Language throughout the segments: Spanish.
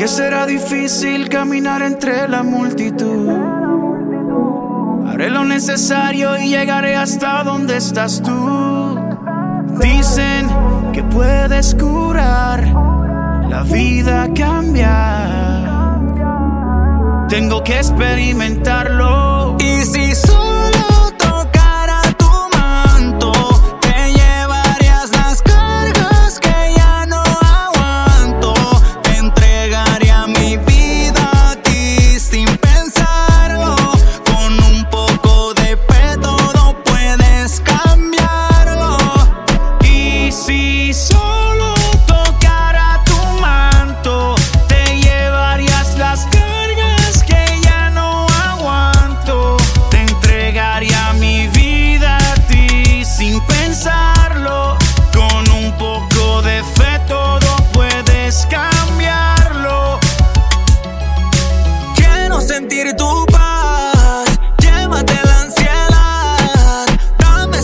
que será difícil caminar entre la multitud. Haré lo necesario y llegaré hasta donde estás tú. Dicen que puedes curar, la vida cambiar. Tengo que experimentarlo. Y si solo tocara tu manto, te llevarías las cargas que ya no aguanto. Te entregaría mi vida a ti sin pensarlo. Con un poco de fe todo puedes cambiarlo. Y si solo tocara tu manto, te llevarías las cargas que ya no aguanto. Te entregaría mi vida a ti sin pensarlo. Con un poco de fe todo puedes cambiarlo. Quiero sentir tu paz, llévate la ansiedad, dame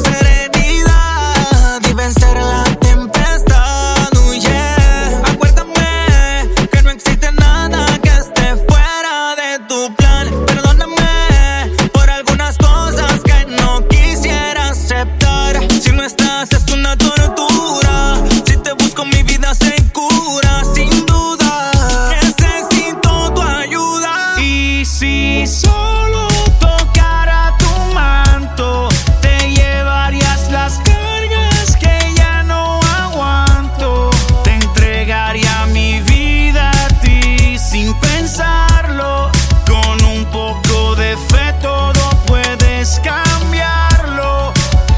serenidad y vencer la tempestad. Yeah. Acuérdame que no existe nada que esté fuera de tu plan. Perdóname por algunas cosas que no quisiera aceptar. Si no estás es una tortura, si te busco mi vida se cura sin duda. Necesito tu ayuda. Y si solo tocara tu manto, te llevarías las cargas que ya no aguanto. Te entregaría mi vida a ti sin pensarlo. Con un poco de fe todo puedes cambiarlo.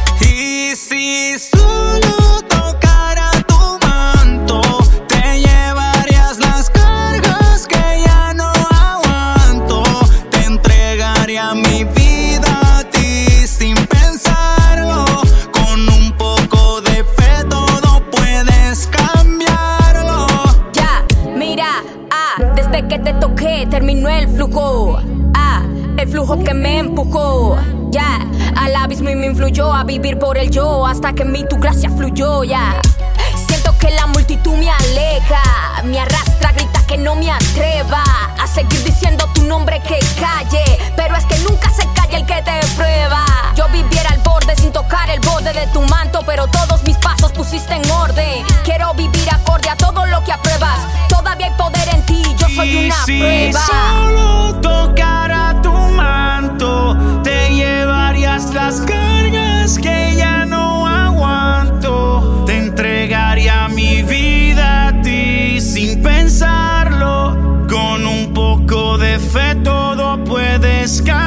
Y si solo tocara tu manto, te llevarías las cargas que ya no aguanto. Te entregaría mi vida a ti sin pensarlo. Con un poco de fe todo puedes cambiarlo. Ya, mira, desde que te toqué terminó el flujo. El flujo que me empujó, ya, al abismo y me influyó a vivir por el yo hasta que en mí tu gracia fluyó, ya. Siento que la multitud me aleja, me arrastra, grita que no me atreva a seguir diciendo tu nombre que calle, pero es que nunca se calla el que te prueba. Yo viviera al borde sin tocar el borde de tu manto, pero todos mis pasos pusiste en orden. Quiero vivir acorde a todo lo que apruebas. Todavía hay poder en ti, yo soy una si prueba. solo tocara tu manto, te llevarías las cargas que ya no aguanto. Te entregaría mi vida a ti sin pensarlo. Con un poco de fe todo puedes cambiar.